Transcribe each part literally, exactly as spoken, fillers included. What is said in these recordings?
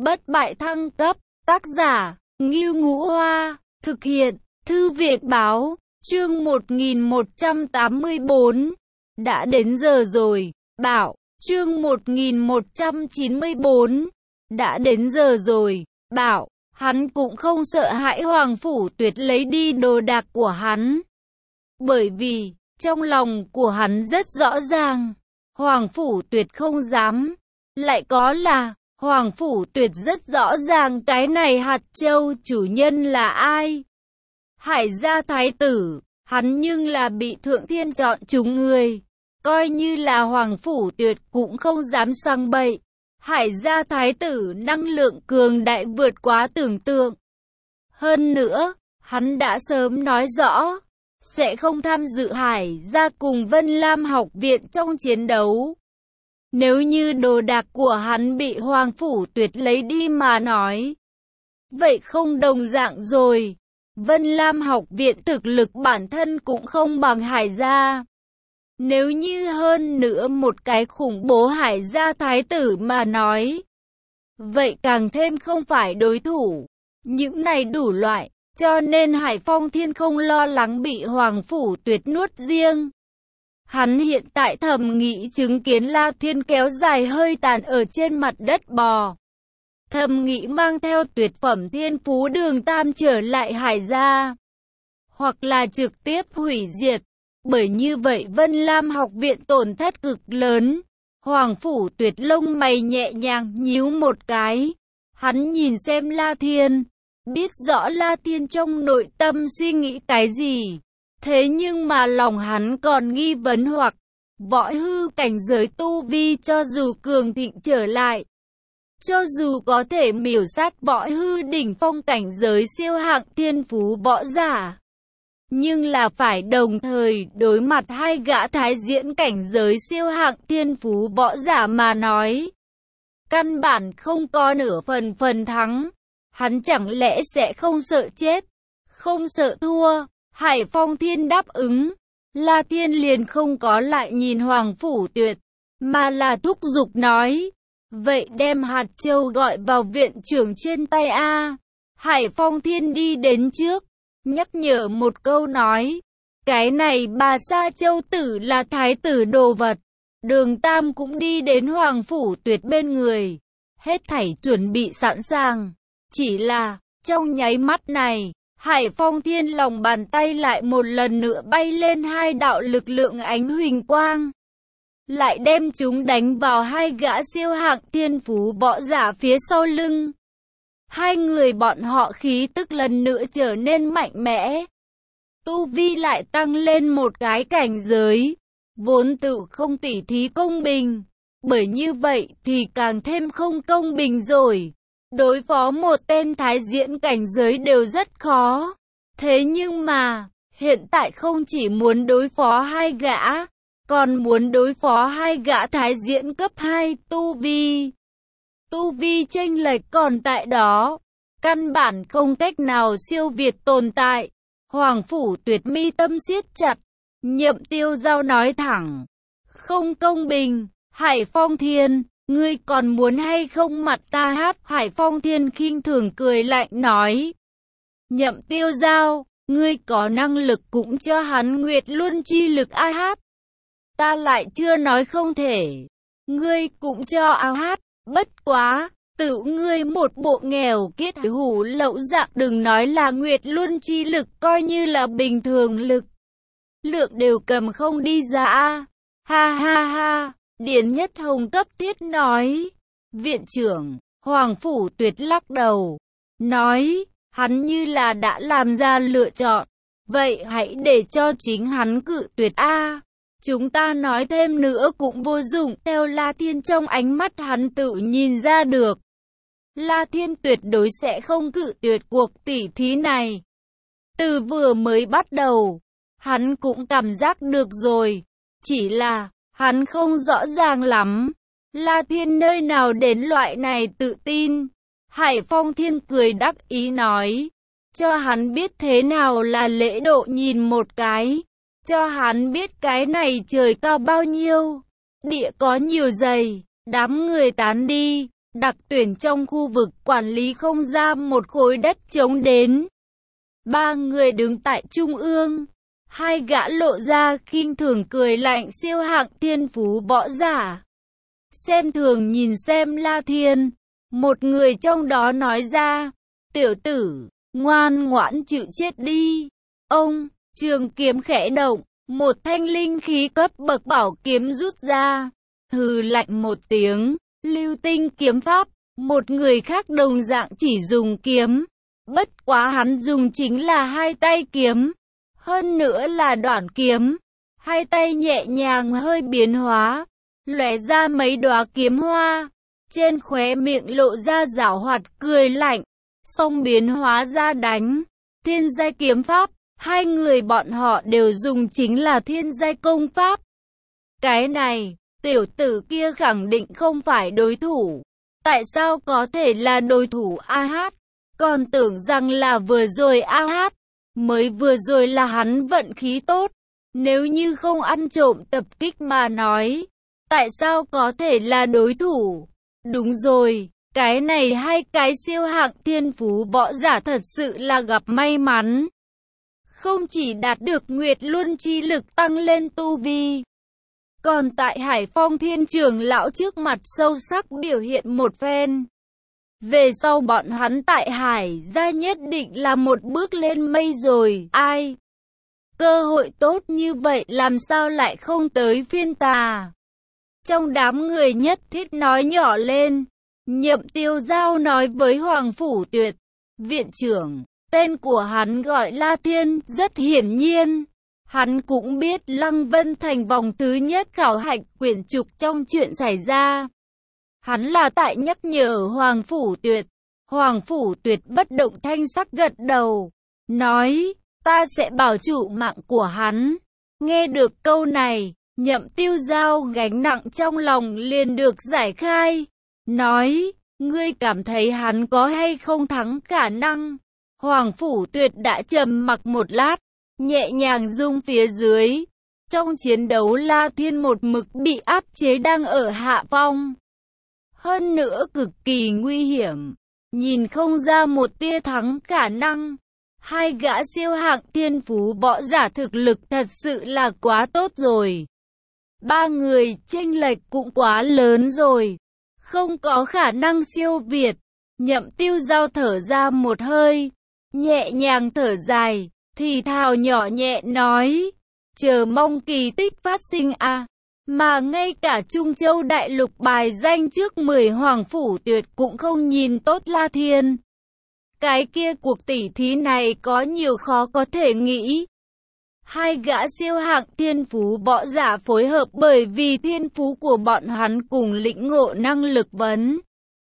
Bất bại thăng cấp, tác giả, Ngưu Ngũ Hoa, thực hiện, Thư viện báo, chương một nghìn một trăm tám mươi tư. Đã đến giờ rồi, bảo, chương một nghìn một trăm chín mươi tư. Đã đến giờ rồi, bảo, hắn cũng không sợ hãi Hoàng Phủ Tuyệt lấy đi đồ đạc của hắn. Bởi vì, trong lòng của hắn rất rõ ràng, Hoàng Phủ Tuyệt không dám. Lại có là, Hoàng Phủ Tuyệt rất rõ ràng cái này hạt châu chủ nhân là ai. Hải gia thái tử, hắn nhưng là bị Thượng Thiên chọn chúng người. Coi như là Hoàng Phủ Tuyệt cũng không dám sang bậy. Hải gia thái tử năng lượng cường đại vượt quá tưởng tượng. Hơn nữa, hắn đã sớm nói rõ, sẽ không tham dự Hải gia cùng Vân Lam học viện trong chiến đấu. Nếu như đồ đạc của hắn bị Hoàng Phủ Tuyệt lấy đi mà nói, vậy không đồng dạng rồi. Vân Lam học viện thực lực bản thân cũng không bằng Hải gia. Nếu như hơn nữa một cái khủng bố Hải gia thái tử mà nói, vậy càng thêm không phải đối thủ. Những này đủ loại, cho nên Hải Phong Thiên không lo lắng bị Hoàng Phủ Tuyệt nuốt riêng. Hắn hiện tại thầm nghĩ chứng kiến La Thiên kéo dài hơi tàn ở trên mặt đất bò. Thầm nghĩ mang theo tuyệt phẩm thiên phú đường tam trở lại Hải gia. Hoặc là trực tiếp hủy diệt. Bởi như vậy Vân Lam học viện tổn thất cực lớn. Hoàng Phủ Tuyệt lông mày nhẹ nhàng nhíu một cái. Hắn nhìn xem La Thiên. Biết rõ La Thiên trong nội tâm suy nghĩ cái gì. Thế nhưng mà lòng hắn còn nghi vấn hoặc võ hư cảnh giới tu vi cho dù cường thịnh trở lại. Cho dù có thể miểu sát võ hư đỉnh phong cảnh giới siêu hạng thiên phú võ giả. Nhưng là phải đồng thời đối mặt hai gã thái diễn cảnh giới siêu hạng thiên phú võ giả mà nói. Căn bản không có nửa phần phần thắng. Hắn chẳng lẽ sẽ không sợ chết, không sợ thua. Hải Phong Thiên đáp ứng. La Thiên liền không có lại nhìn Hoàng Phủ Tuyệt, mà là thúc giục nói. Vậy đem hạt châu gọi vào viện trưởng trên tay A. Hải Phong Thiên đi đến trước, nhắc nhở một câu nói. Cái này bà Sa Châu Tử là thái tử đồ vật. Đường Tam cũng đi đến Hoàng Phủ Tuyệt bên người. Hết thảy chuẩn bị sẵn sàng. Chỉ là, trong nháy mắt này, Hải Phong Thiên lòng bàn tay lại một lần nữa bay lên hai đạo lực lượng ánh huỳnh quang. Lại đem chúng đánh vào hai gã siêu hạng thiên phú võ giả phía sau lưng. Hai người bọn họ khí tức lần nữa trở nên mạnh mẽ. Tu vi lại tăng lên một cái cảnh giới. Vốn tự không tỉ thí công bình. Bởi như vậy thì càng thêm không công bình rồi. Đối phó một tên thái diễn cảnh giới đều rất khó. Thế nhưng mà, hiện tại không chỉ muốn đối phó hai gã, còn muốn đối phó hai gã thái diễn cấp hai tu vi. Tu vi chênh lệch còn tại đó, căn bản không cách nào siêu việt tồn tại. Hoàng Phủ Tuyệt mi tâm siết chặt, Nhậm Tiêu Giao nói thẳng. Không công bình, Hải Phong Thiên. Ngươi còn muốn hay không mặt ta hát? Hải Phong Thiên khinh thường cười lạnh nói. Nhậm Tiêu Giao, ngươi có năng lực cũng cho hắn Nguyệt Luân chi lực a hát. Ta lại chưa nói không thể. Ngươi cũng cho a hát, bất quá, tự ngươi một bộ nghèo kiết hủ lậu dạng đừng nói là Nguyệt Luân chi lực coi như là bình thường lực. Lượng đều cầm không đi ra a. Ha ha ha. Điền Nhất Hồng cấp thiết nói. Viện trưởng, Hoàng Phủ Tuyệt lắc đầu. Nói, hắn như là đã làm ra lựa chọn. Vậy hãy để cho chính hắn cự tuyệt a. Chúng ta nói thêm nữa cũng vô dụng. Theo La Thiên trong ánh mắt hắn tự nhìn ra được. La Thiên tuyệt đối sẽ không cự tuyệt cuộc tỉ thí này. Từ vừa mới bắt đầu, hắn cũng cảm giác được rồi. Chỉ là hắn không rõ ràng lắm. La Thiên nơi nào đến loại này tự tin. Hải Phong Thiên cười đắc ý nói. Cho hắn biết thế nào là lễ độ nhìn một cái. Cho hắn biết cái này trời cao bao nhiêu. Địa có nhiều dày. Đám người tán đi. đặc tuyển trong khu vực quản lý không ra một khối đất trống đến. Ba người đứng tại trung ương, hai gã lộ ra khinh thường cười lạnh siêu hạng thiên phú võ giả. Xem thường nhìn xem La Thiên, một người trong đó nói ra, tiểu tử, ngoan ngoãn chịu chết đi. Ông, trường kiếm khẽ động, một thanh linh khí cấp bậc bảo kiếm rút ra, hừ lạnh một tiếng, lưu tinh kiếm pháp, một người khác đồng dạng chỉ dùng kiếm, bất quá hắn dùng chính là hai tay kiếm, hơn nữa là đoạn kiếm, hai tay nhẹ nhàng hơi biến hóa, lóe ra mấy đóa kiếm hoa, trên khóe miệng lộ ra giảo hoạt cười lạnh, song biến hóa ra đánh, thiên giai kiếm pháp, hai người bọn họ đều dùng chính là thiên giai công pháp. Cái này, tiểu tử kia khẳng định không phải đối thủ. Tại sao có thể là đối thủ a hát? Còn tưởng rằng là vừa rồi a hát, mới vừa rồi là hắn vận khí tốt. Nếu như không ăn trộm tập kích mà nói, tại sao có thể là đối thủ? Đúng rồi, cái này hai cái siêu hạng thiên phú võ giả thật sự là gặp may mắn. Không chỉ đạt được Nguyệt Luân chi lực tăng lên tu vi, còn tại Hải Phong Thiên Trưởng lão trước mặt sâu sắc biểu hiện một phen. Về sau bọn hắn tại Hải gia nhất định là một bước lên mây rồi. Ai? Cơ hội tốt như vậy làm sao lại không tới phiên ta? Trong đám người nhất thiết nói nhỏ lên. Nhậm Tiêu Giao nói với Hoàng Phủ Tuyệt, viện trưởng, tên của hắn gọi La Thiên, rất hiển nhiên. Hắn cũng biết Lăng Vân Thành vòng thứ nhất khảo hạch quyển trục trong chuyện xảy ra. Hắn là tại nhắc nhở Hoàng Phủ Tuyệt. Hoàng Phủ Tuyệt bất động thanh sắc gật đầu, nói, ta sẽ bảo trụ mạng của hắn. Nghe được câu này, Nhậm Tiêu Giao gánh nặng trong lòng liền được giải khai. Nói, ngươi cảm thấy hắn có hay không thắng khả năng? Hoàng Phủ Tuyệt đã trầm mặc một lát, nhẹ nhàng rung phía dưới. Trong chiến đấu La Thiên một mực bị áp chế đang ở hạ phong. Hơn nữa cực kỳ nguy hiểm, nhìn không ra một tia thắng khả năng. Hai gã siêu hạng thiên phú võ giả thực lực thật sự là quá tốt rồi. Ba người chênh lệch cũng quá lớn rồi, không có khả năng siêu việt. Nhậm Tiêu Giao thở ra một hơi, nhẹ nhàng thở dài, thì thào nhỏ nhẹ nói, chờ mong kỳ tích phát sinh a. Mà ngay cả Trung Châu Đại Lục bài danh trước mười Hoàng Phủ Tuyệt cũng không nhìn tốt La Thiên. Cái kia cuộc tỉ thí này có nhiều khó có thể nghĩ. Hai gã siêu hạng thiên phú võ giả phối hợp bởi vì thiên phú của bọn hắn cùng lĩnh ngộ năng lực vấn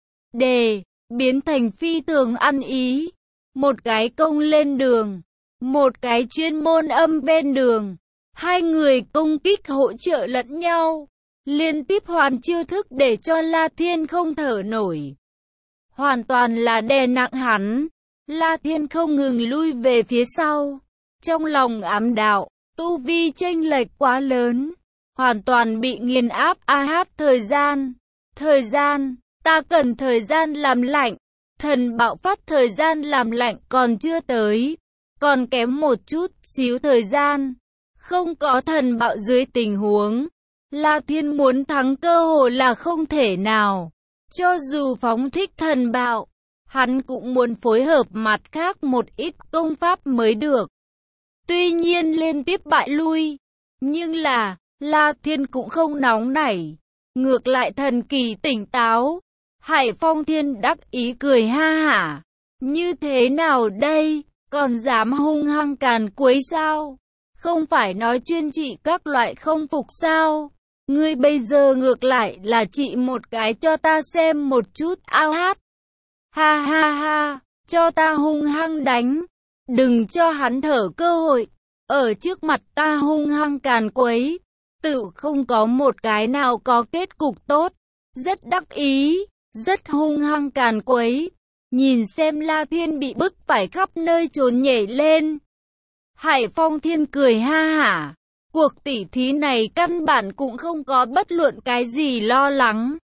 đề, biến thành phi thường ăn ý. Một cái công lên đường, một cái chuyên môn âm ven đường. Hai người công kích hỗ trợ lẫn nhau, liên tiếp hoàn chiêu thức để cho La Thiên không thở nổi. Hoàn toàn là đè nặng hắn. La Thiên không ngừng lui về phía sau. Trong lòng ám đạo, tu vi chênh lệch quá lớn, hoàn toàn bị nghiền áp. A hát thời gian, thời gian, ta cần thời gian làm lạnh. Thần bạo phát thời gian làm lạnh còn chưa tới, còn kém một chút xíu thời gian. Không có thần bạo dưới tình huống, La Thiên muốn thắng cơ hội là không thể nào. Cho dù phóng thích thần bạo, hắn cũng muốn phối hợp mặt khác một ít công pháp mới được. Tuy nhiên liên tiếp bại lui, nhưng là, La Thiên cũng không nóng nảy, ngược lại thần kỳ tỉnh táo. Hải Phong Thiên đắc ý cười ha hả, như thế nào đây, còn dám hung hăng càn quấy sao? Không phải nói chuyên trị các loại không phục sao? Ngươi bây giờ ngược lại là trị một cái cho ta xem một chút. Ao hát. Ha ha ha, cho ta hung hăng đánh. Đừng cho hắn thở cơ hội. Ở trước mặt ta hung hăng càn quấy. Tự không có một cái nào có kết cục tốt. Rất đắc ý, rất hung hăng càn quấy. Nhìn xem La Thiên bị bức phải khắp nơi trốn nhảy lên. Hải Phong Thiên cười ha hả. Cuộc tỉ thí này căn bản cũng không có bất luận cái gì lo lắng.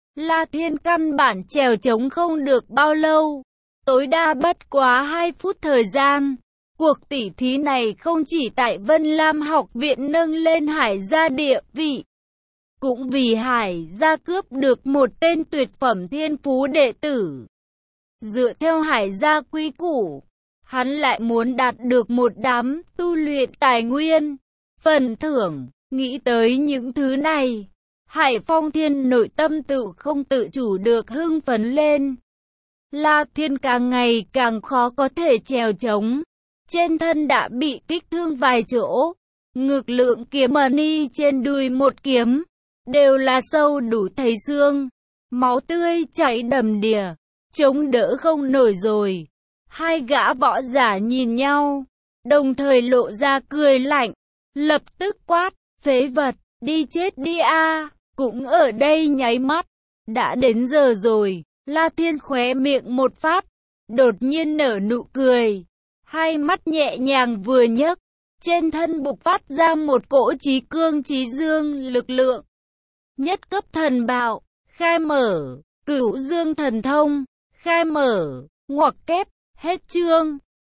La Thiên căn bản trèo trống không được bao lâu, tối đa bất quá hai phút thời gian. Cuộc tỉ thí này không chỉ tại Vân Lam học viện nâng lên Hải gia địa vị, cũng vì Hải gia cướp được một tên tuyệt phẩm thiên phú đệ tử. Dựa theo Hải gia quy củ, hắn lại muốn đạt được một đám tu luyện tài nguyên, phần thưởng. Nghĩ tới những thứ này, Hải Phong Thiên nội tâm tự không tự chủ được hưng phấn lên. La Thiên càng ngày càng khó có thể trèo trống, trên thân đã bị kích thương vài chỗ, ngực lượng kiếm mani trên đùi một kiếm, đều là sâu đủ thấy xương, máu tươi chảy đầm đìa, chống đỡ không nổi rồi. Hai gã võ giả nhìn nhau, đồng thời lộ ra cười lạnh, lập tức quát, phế vật, đi chết đi a. Cũng ở đây nháy mắt, đã đến giờ rồi. La Thiên khóe miệng một phát, đột nhiên nở nụ cười, hai mắt nhẹ nhàng vừa nhấc, trên thân bộc phát ra một cỗ chí cương chí dương lực lượng. Nhất cấp thần bạo, khai mở, cửu dương thần thông, khai mở, ngoặc kép, hết chương.